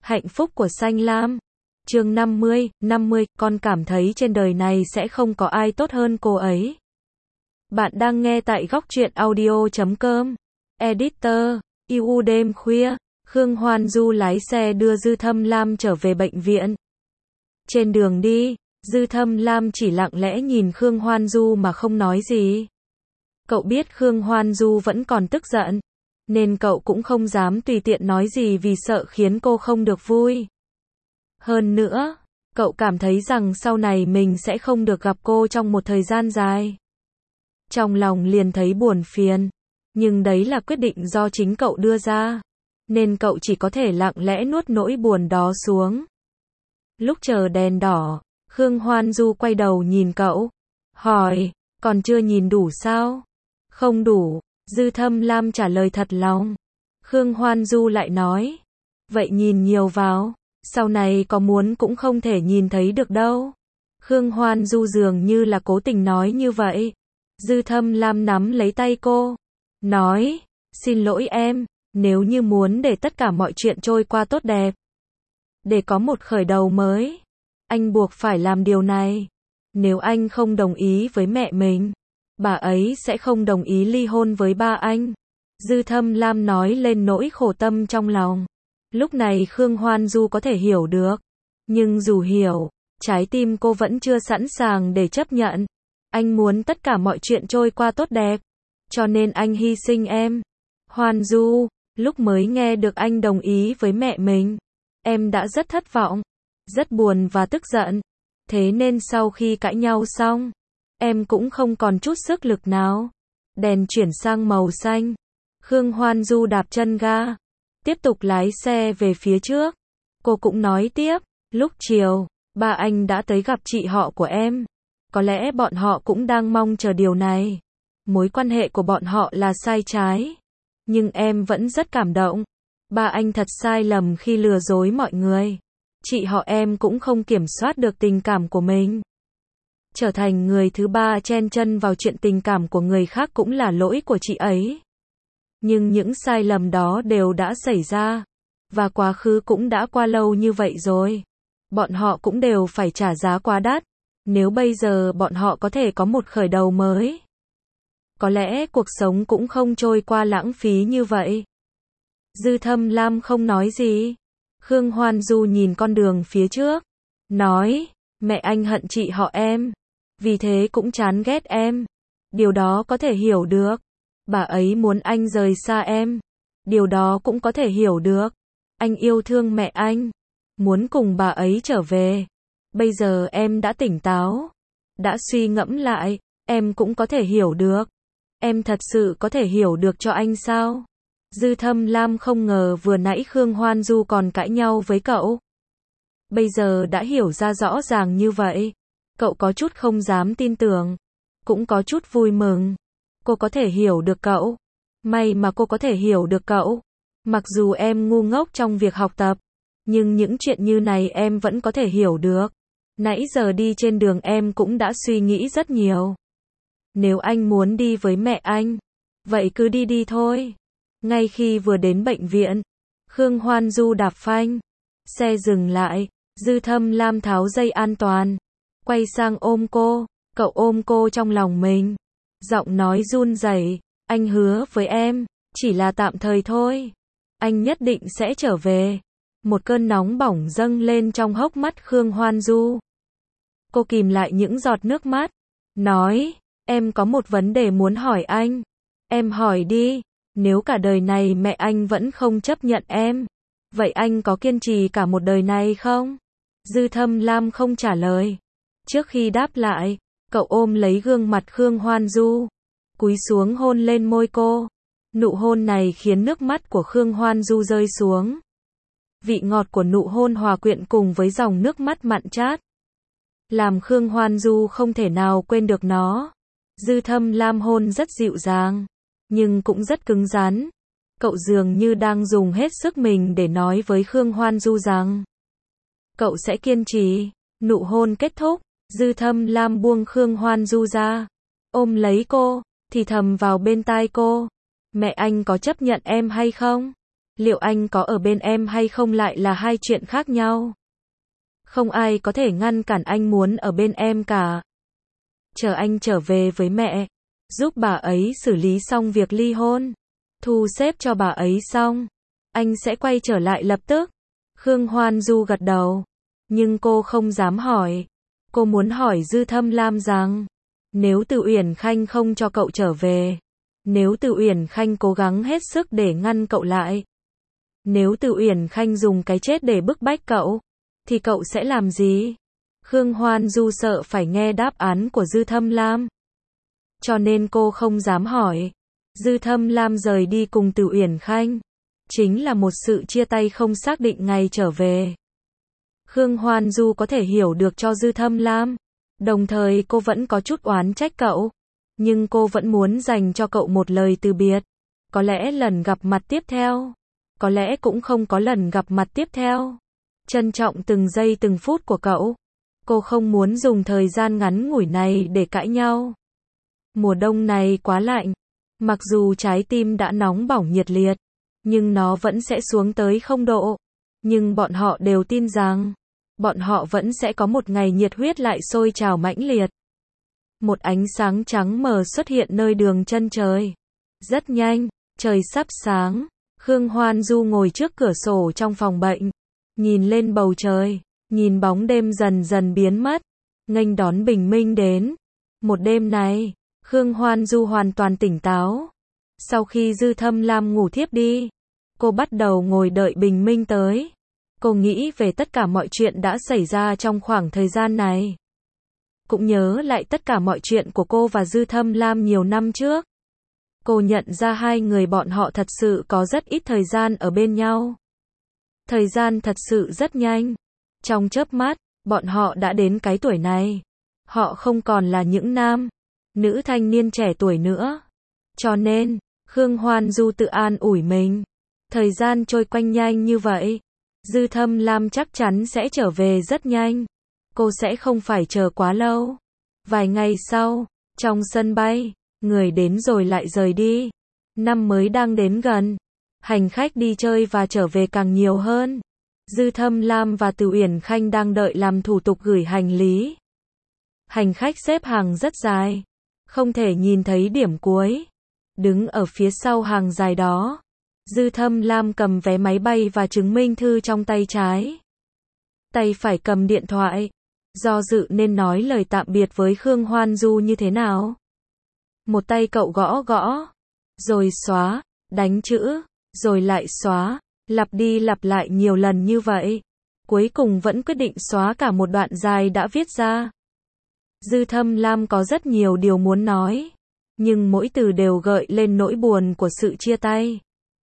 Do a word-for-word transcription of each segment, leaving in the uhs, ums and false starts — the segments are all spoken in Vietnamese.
Hạnh phúc của Xanh Lam. Chương năm mươi, năm mươi, con cảm thấy trên đời này sẽ không có ai tốt hơn cô ấy. Bạn đang nghe tại góc truyện audio chấm com. Editor, i u đêm khuya, Khương Hoan Du lái xe đưa Dư Thâm Lam trở về bệnh viện. Trên đường đi, Dư Thâm Lam chỉ lặng lẽ nhìn Khương Hoan Du mà không nói gì. Cậu biết Khương Hoan Du vẫn còn tức giận, nên cậu cũng không dám tùy tiện nói gì vì sợ khiến cô không được vui. Hơn nữa, cậu cảm thấy rằng sau này mình sẽ không được gặp cô trong một thời gian dài. Trong lòng liền thấy buồn phiền, nhưng đấy là quyết định do chính cậu đưa ra, nên cậu chỉ có thể lặng lẽ nuốt nỗi buồn đó xuống. Lúc chờ đèn đỏ, Khương Hoan Du quay đầu nhìn cậu, hỏi, còn chưa nhìn đủ sao? Không đủ, Dư Thâm Lam trả lời thật lòng. Khương Hoan Du lại nói, vậy nhìn nhiều vào, sau này có muốn cũng không thể nhìn thấy được đâu. Khương Hoan Du dường như là cố tình nói như vậy. Dư Thâm Lam nắm lấy tay cô, nói, xin lỗi em, nếu như muốn để tất cả mọi chuyện trôi qua tốt đẹp, để có một khởi đầu mới, anh buộc phải làm điều này. Nếu anh không đồng ý với mẹ mình, bà ấy sẽ không đồng ý ly hôn với ba anh. Dư Thâm Lam nói lên nỗi khổ tâm trong lòng. Lúc này Khương Hoan Du có thể hiểu được, nhưng dù hiểu, trái tim cô vẫn chưa sẵn sàng để chấp nhận. Anh muốn tất cả mọi chuyện trôi qua tốt đẹp, cho nên anh hy sinh em. Hoan Du, lúc mới nghe được anh đồng ý với mẹ mình, em đã rất thất vọng, rất buồn và tức giận. Thế nên sau khi cãi nhau xong, em cũng không còn chút sức lực nào. Đèn chuyển sang màu xanh. Khương Hoan Du đạp chân ga, tiếp tục lái xe về phía trước. Cô cũng nói tiếp, lúc chiều, ba anh đã tới gặp chị họ của em. Có lẽ bọn họ cũng đang mong chờ điều này. Mối quan hệ của bọn họ là sai trái, nhưng em vẫn rất cảm động. Ba anh thật sai lầm khi lừa dối mọi người. Chị họ em cũng không kiểm soát được tình cảm của mình. Trở thành người thứ ba chen chân vào chuyện tình cảm của người khác cũng là lỗi của chị ấy. Nhưng những sai lầm đó đều đã xảy ra, và quá khứ cũng đã qua lâu như vậy rồi. Bọn họ cũng đều phải trả giá quá đắt. Nếu bây giờ bọn họ có thể có một khởi đầu mới, có lẽ cuộc sống cũng không trôi qua lãng phí như vậy. Dư Thâm Lam không nói gì. Khương Hoan Du nhìn con đường phía trước, nói, mẹ anh hận chị họ em, vì thế cũng chán ghét em. Điều đó có thể hiểu được. Bà ấy muốn anh rời xa em. Điều đó cũng có thể hiểu được. Anh yêu thương mẹ anh, muốn cùng bà ấy trở về. Bây giờ em đã tỉnh táo, đã suy ngẫm lại, em cũng có thể hiểu được. Em thật sự có thể hiểu được cho anh sao? Dư Thâm Lam không ngờ vừa nãy Khương Hoan Du còn cãi nhau với cậu. Bây giờ đã hiểu ra rõ ràng như vậy. Cậu có chút không dám tin tưởng, cũng có chút vui mừng. Cô có thể hiểu được cậu. May mà cô có thể hiểu được cậu. Mặc dù em ngu ngốc trong việc học tập, nhưng những chuyện như này em vẫn có thể hiểu được. Nãy giờ đi trên đường em cũng đã suy nghĩ rất nhiều. Nếu anh muốn đi với mẹ anh, vậy cứ đi đi thôi. Ngay khi vừa đến bệnh viện, Khương Hoan Du đạp phanh. Xe dừng lại, Dư Thâm Lam tháo dây an toàn, quay sang ôm cô. Cậu ôm cô trong lòng mình, giọng nói run rẩy, anh hứa với em, chỉ là tạm thời thôi. Anh nhất định sẽ trở về. Một cơn nóng bỏng dâng lên trong hốc mắt Khương Hoan Du. Cô kìm lại những giọt nước mắt, nói, em có một vấn đề muốn hỏi anh. Em hỏi đi, nếu cả đời này mẹ anh vẫn không chấp nhận em, vậy anh có kiên trì cả một đời này không? Dư Thâm Lam không trả lời. Trước khi đáp lại, cậu ôm lấy gương mặt Khương Hoan Du, cúi xuống hôn lên môi cô. Nụ hôn này khiến nước mắt của Khương Hoan Du rơi xuống. Vị ngọt của nụ hôn hòa quyện cùng với dòng nước mắt mặn chát, làm Khương Hoan Du không thể nào quên được nó. Dư Thâm Lam hôn rất dịu dàng, nhưng cũng rất cứng rắn. Cậu dường như đang dùng hết sức mình để nói với Khương Hoan Du rằng cậu sẽ kiên trì. Nụ hôn kết thúc, Dư Thâm Lam buông Khương Hoan Du ra, ôm lấy cô, thì thầm vào bên tai cô, mẹ anh có chấp nhận em hay không? Liệu anh có ở bên em hay không lại là hai chuyện khác nhau. Không ai có thể ngăn cản anh muốn ở bên em cả. Chờ anh trở về với mẹ, giúp bà ấy xử lý xong việc ly hôn, thu xếp cho bà ấy xong, anh sẽ quay trở lại lập tức. Khương Hoan Du gật đầu, nhưng cô không dám hỏi. Cô muốn hỏi Dư Thâm Lam rằng, nếu Từ Uyển Khanh không cho cậu trở về, nếu Từ Uyển Khanh cố gắng hết sức để ngăn cậu lại, nếu Từ Uyển Khanh dùng cái chết để bức bách cậu, thì cậu sẽ làm gì? Khương Hoan Du sợ phải nghe đáp án của Dư Thâm Lam, cho nên cô không dám hỏi. Dư Thâm Lam rời đi cùng Từ Uyển Khanh, chính là một sự chia tay không xác định ngày trở về. Khương Hoan Du có thể hiểu được cho Dư Thâm Lam, đồng thời cô vẫn có chút oán trách cậu, nhưng cô vẫn muốn dành cho cậu một lời từ biệt. Có lẽ lần gặp mặt tiếp theo, có lẽ cũng không có lần gặp mặt tiếp theo. Trân trọng từng giây từng phút của cậu. Cô không muốn dùng thời gian ngắn ngủi này để cãi nhau. Mùa đông này quá lạnh, mặc dù trái tim đã nóng bỏng nhiệt liệt, nhưng nó vẫn sẽ xuống tới không độ. Nhưng bọn họ đều tin rằng, bọn họ vẫn sẽ có một ngày nhiệt huyết lại sôi trào mãnh liệt. Một ánh sáng trắng mờ xuất hiện nơi đường chân trời. Rất nhanh, trời sắp sáng. Khương Hoan Du ngồi trước cửa sổ trong phòng bệnh, nhìn lên bầu trời, nhìn bóng đêm dần dần biến mất, nghênh đón bình minh đến. Một đêm này, Khương Hoan Du hoàn toàn tỉnh táo. Sau khi Dư Thâm Lam ngủ thiếp đi, cô bắt đầu ngồi đợi bình minh tới. Cô nghĩ về tất cả mọi chuyện đã xảy ra trong khoảng thời gian này. Cũng nhớ lại tất cả mọi chuyện của cô và Dư Thâm Lam nhiều năm trước. Cô nhận ra hai người bọn họ thật sự có rất ít thời gian ở bên nhau. Thời gian thật sự rất nhanh. Trong chớp mắt, bọn họ đã đến cái tuổi này. Họ không còn là những nam, nữ thanh niên trẻ tuổi nữa. Cho nên, Khương Hoan Du tự an ủi mình. Thời gian trôi quanh nhanh như vậy. Dư Thâm Lam chắc chắn sẽ trở về rất nhanh. Cô sẽ không phải chờ quá lâu. Vài ngày sau, trong sân bay, người đến rồi lại rời đi. Năm mới đang đến gần. Hành khách đi chơi và trở về càng nhiều hơn. Dư Thâm Lam và Từ Uyển Khanh đang đợi làm thủ tục gửi hành lý. Hành khách xếp hàng rất dài, không thể nhìn thấy điểm cuối. Đứng ở phía sau hàng dài đó, Dư Thâm Lam cầm vé máy bay và chứng minh thư trong tay trái. Tay phải cầm điện thoại, do dự nên nói lời tạm biệt với Khương Hoan Du như thế nào. Một tay cậu gõ gõ, rồi xóa, đánh chữ, rồi lại xóa, lặp đi lặp lại nhiều lần như vậy. Cuối cùng vẫn quyết định xóa cả một đoạn dài đã viết ra. Dư Thâm Lam có rất nhiều điều muốn nói, nhưng mỗi từ đều gợi lên nỗi buồn của sự chia tay.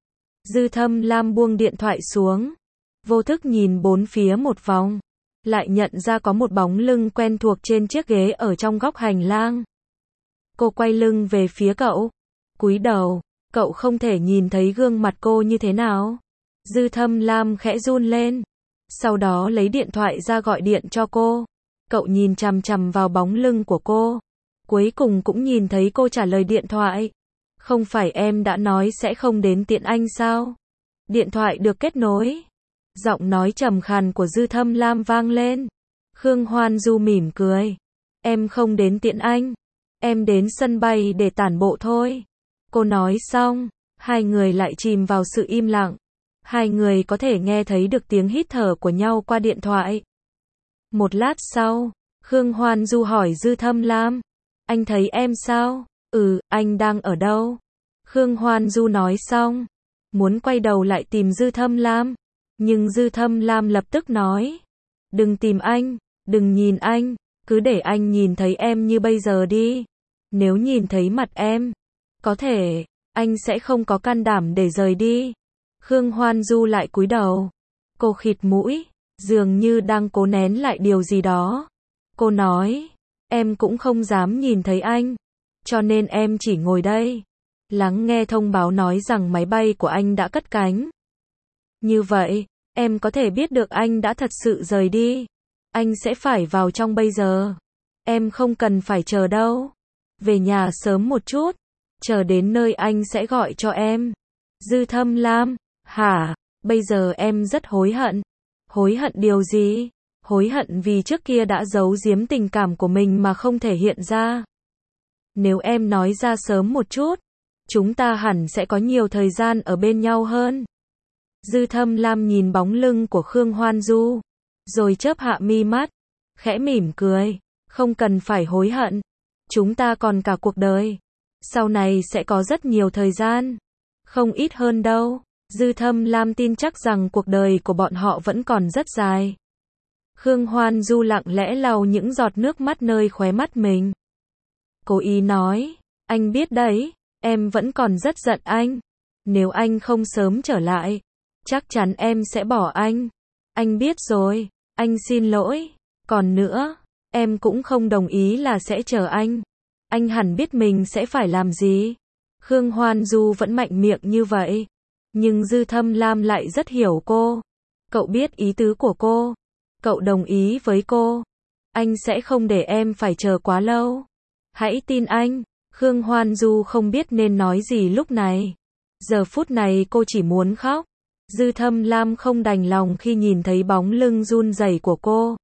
Dư Thâm Lam buông điện thoại xuống, vô thức nhìn bốn phía một vòng, lại nhận ra có một bóng lưng quen thuộc trên chiếc ghế ở trong góc hành lang. Cô quay lưng về phía cậu, cúi đầu, cậu không thể nhìn thấy gương mặt cô như thế nào. Dư Thâm Lam khẽ run lên, sau đó lấy điện thoại ra gọi điện cho cô. Cậu nhìn chằm chằm vào bóng lưng của cô, cuối cùng cũng nhìn thấy cô trả lời điện thoại. Không phải em đã nói sẽ không đến tiện anh sao? Điện thoại được kết nối. Giọng nói trầm khàn của Dư Thâm Lam vang lên. Khương Hoan Du mỉm cười. Em không đến tiện anh. Em đến sân bay để tản bộ thôi. Cô nói xong, hai người lại chìm vào sự im lặng. Hai người có thể nghe thấy được tiếng hít thở của nhau qua điện thoại. Một lát sau, Khương Hoan Du hỏi Dư Thâm Lam. Anh thấy em sao? Ừ, anh đang ở đâu? Khương Hoan Du nói xong, muốn quay đầu lại tìm Dư Thâm Lam. Nhưng Dư Thâm Lam lập tức nói. Đừng tìm anh, đừng nhìn anh, cứ để anh nhìn thấy em như bây giờ đi. Nếu nhìn thấy mặt em, có thể, anh sẽ không có can đảm để rời đi. Khương Hoan Du lại cúi đầu. Cô khịt mũi, dường như đang cố nén lại điều gì đó. Cô nói, em cũng không dám nhìn thấy anh, cho nên em chỉ ngồi đây, lắng nghe thông báo nói rằng máy bay của anh đã cất cánh. Như vậy, em có thể biết được anh đã thật sự rời đi. Anh sẽ phải vào trong bây giờ. Em không cần phải chờ đâu. Về nhà sớm một chút, chờ đến nơi anh sẽ gọi cho em. Dư Thâm Lam, Hả? Bây giờ em rất hối hận. Hối hận điều gì? Hối hận vì trước kia đã giấu giếm tình cảm của mình mà không thể hiện ra. Nếu em nói ra sớm một chút, chúng ta hẳn sẽ có nhiều thời gian ở bên nhau hơn. Dư Thâm Lam nhìn bóng lưng của Khương Hoan Du, rồi chớp hạ mi mắt, khẽ mỉm cười, không cần phải hối hận. Chúng ta còn cả cuộc đời. Sau này sẽ có rất nhiều thời gian. Không ít hơn đâu. Dư Thâm Lam tin chắc rằng cuộc đời của bọn họ vẫn còn rất dài. Khương Hoan Du lặng lẽ lau những giọt nước mắt nơi khóe mắt mình. Cố ý nói, anh biết đấy, em vẫn còn rất giận anh. Nếu anh không sớm trở lại, chắc chắn em sẽ bỏ anh. Anh biết rồi, anh xin lỗi. Còn nữa, em cũng không đồng ý là sẽ chờ anh. Anh hẳn biết mình sẽ phải làm gì. Khương Hoan Du vẫn mạnh miệng như vậy. Nhưng Dư Thâm Lam lại rất hiểu cô. Cậu biết ý tứ của cô. Cậu đồng ý với cô. Anh sẽ không để em phải chờ quá lâu. Hãy tin anh. Khương Hoan Du không biết nên nói gì lúc này. Giờ phút này cô chỉ muốn khóc. Dư Thâm Lam không đành lòng khi nhìn thấy bóng lưng run rẩy của cô.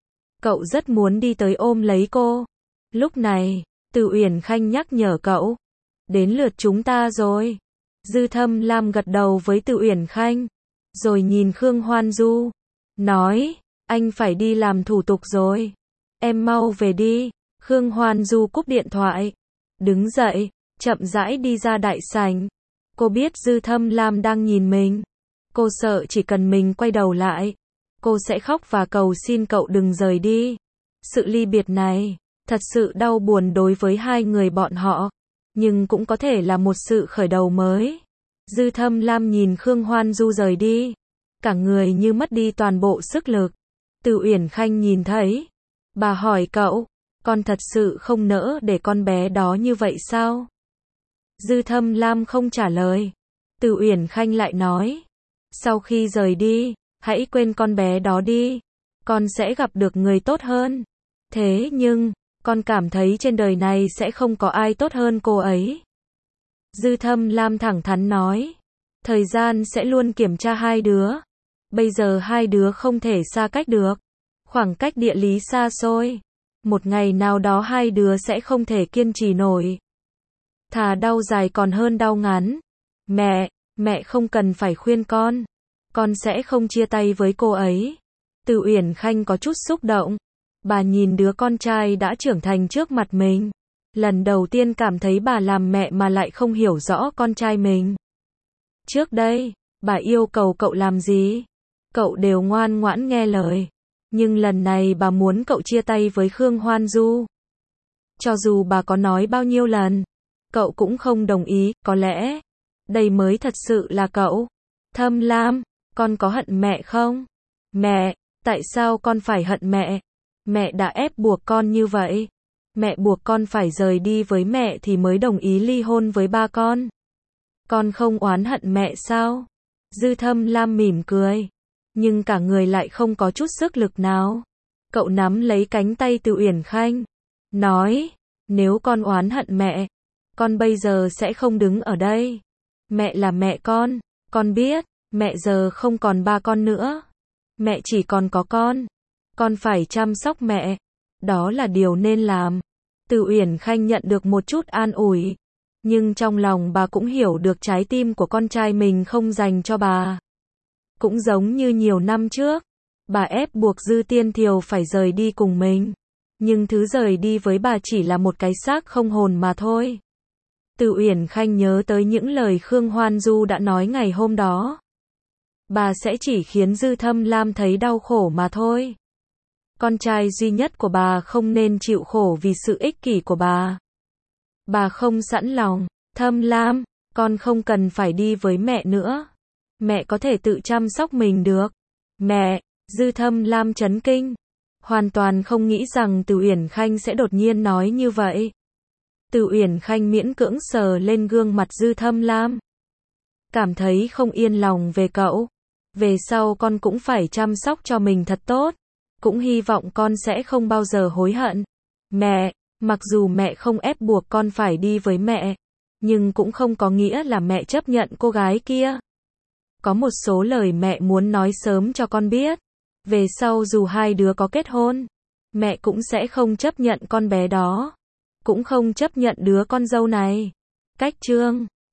Cậu rất muốn đi tới ôm lấy cô. Lúc này, Từ Uyển Khanh nhắc nhở cậu. Đến lượt chúng ta rồi. Dư Thâm Lam gật đầu với Từ Uyển Khanh. Rồi nhìn Khương Hoan Du. Nói, anh phải đi làm thủ tục rồi. Em mau về đi. Khương Hoan Du cúp điện thoại. Đứng dậy, chậm rãi đi ra đại sảnh. Cô biết Dư Thâm Lam đang nhìn mình. Cô sợ chỉ cần mình quay đầu lại, cô sẽ khóc và cầu xin cậu đừng rời đi. Sự ly biệt này, thật sự đau buồn đối với hai người bọn họ. Nhưng cũng có thể là một sự khởi đầu mới. Dư Thâm Lam nhìn Khương Hoan Du rời đi. Cả người như mất đi toàn bộ sức lực. Từ Uyển Khanh nhìn thấy. Bà hỏi cậu, con thật sự không nỡ để con bé đó như vậy sao? Dư Thâm Lam không trả lời. Từ Uyển Khanh lại nói. Sau khi rời đi, hãy quên con bé đó đi. Con sẽ gặp được người tốt hơn. Thế nhưng, con cảm thấy trên đời này sẽ không có ai tốt hơn cô ấy. Dư Thâm Lam thẳng thắn nói. Thời gian sẽ luôn kiểm tra hai đứa. Bây giờ hai đứa không thể xa cách được. Khoảng cách địa lý xa xôi. Một ngày nào đó hai đứa sẽ không thể kiên trì nổi. Thà đau dài còn hơn đau ngắn. Mẹ, mẹ không cần phải khuyên con. Con sẽ không chia tay với cô ấy. Từ Uyển Khanh có chút xúc động. Bà nhìn đứa con trai đã trưởng thành trước mặt mình. Lần đầu tiên cảm thấy bà làm mẹ mà lại không hiểu rõ con trai mình. Trước đây, bà yêu cầu cậu làm gì? Cậu đều ngoan ngoãn nghe lời. Nhưng lần này bà muốn cậu chia tay với Khương Hoan Du. Cho dù bà có nói bao nhiêu lần, cậu cũng không đồng ý. Có lẽ, đây mới thật sự là cậu. Thâm Lam, con có hận mẹ không? Mẹ, tại sao con phải hận mẹ? Mẹ đã ép buộc con như vậy. Mẹ buộc con phải rời đi với mẹ thì mới đồng ý ly hôn với ba con. Con không oán hận mẹ sao? Dư Thâm Lam mỉm cười. Nhưng cả người lại không có chút sức lực nào. Cậu nắm lấy cánh tay Từ Uyển Khanh. Nói, nếu con oán hận mẹ, con bây giờ sẽ không đứng ở đây. Mẹ là mẹ con. Con biết, mẹ giờ không còn ba con nữa. Mẹ chỉ còn có con. Con phải chăm sóc mẹ. Đó là điều nên làm. Từ Uyển Khanh nhận được một chút an ủi. Nhưng trong lòng bà cũng hiểu được trái tim của con trai mình không dành cho bà. Cũng giống như nhiều năm trước, bà ép buộc Dư Tiên Thiều phải rời đi cùng mình. Nhưng thứ rời đi với bà chỉ là một cái xác không hồn mà thôi. Từ Uyển Khanh nhớ tới những lời Khương Hoan Du đã nói ngày hôm đó. Bà sẽ chỉ khiến Dư Thâm Lam thấy đau khổ mà thôi. Con trai duy nhất của bà không nên chịu khổ vì sự ích kỷ của bà. Bà không sẵn lòng. Thâm Lam, con không cần phải đi với mẹ nữa. Mẹ có thể tự chăm sóc mình được. Mẹ, Dư Thâm Lam chấn kinh. Hoàn toàn không nghĩ rằng Từ Uyển Khanh sẽ đột nhiên nói như vậy. Từ Uyển Khanh miễn cưỡng sờ lên gương mặt Dư Thâm Lam. Cảm thấy không yên lòng về cậu. Về sau con cũng phải chăm sóc cho mình thật tốt. Cũng hy vọng con sẽ không bao giờ hối hận. Mẹ, mặc dù mẹ không ép buộc con phải đi với mẹ, nhưng cũng không có nghĩa là mẹ chấp nhận cô gái kia. Có một số lời mẹ muốn nói sớm cho con biết. Về sau dù hai đứa có kết hôn, mẹ cũng sẽ không chấp nhận con bé đó. Cũng không chấp nhận đứa con dâu này. Cách chương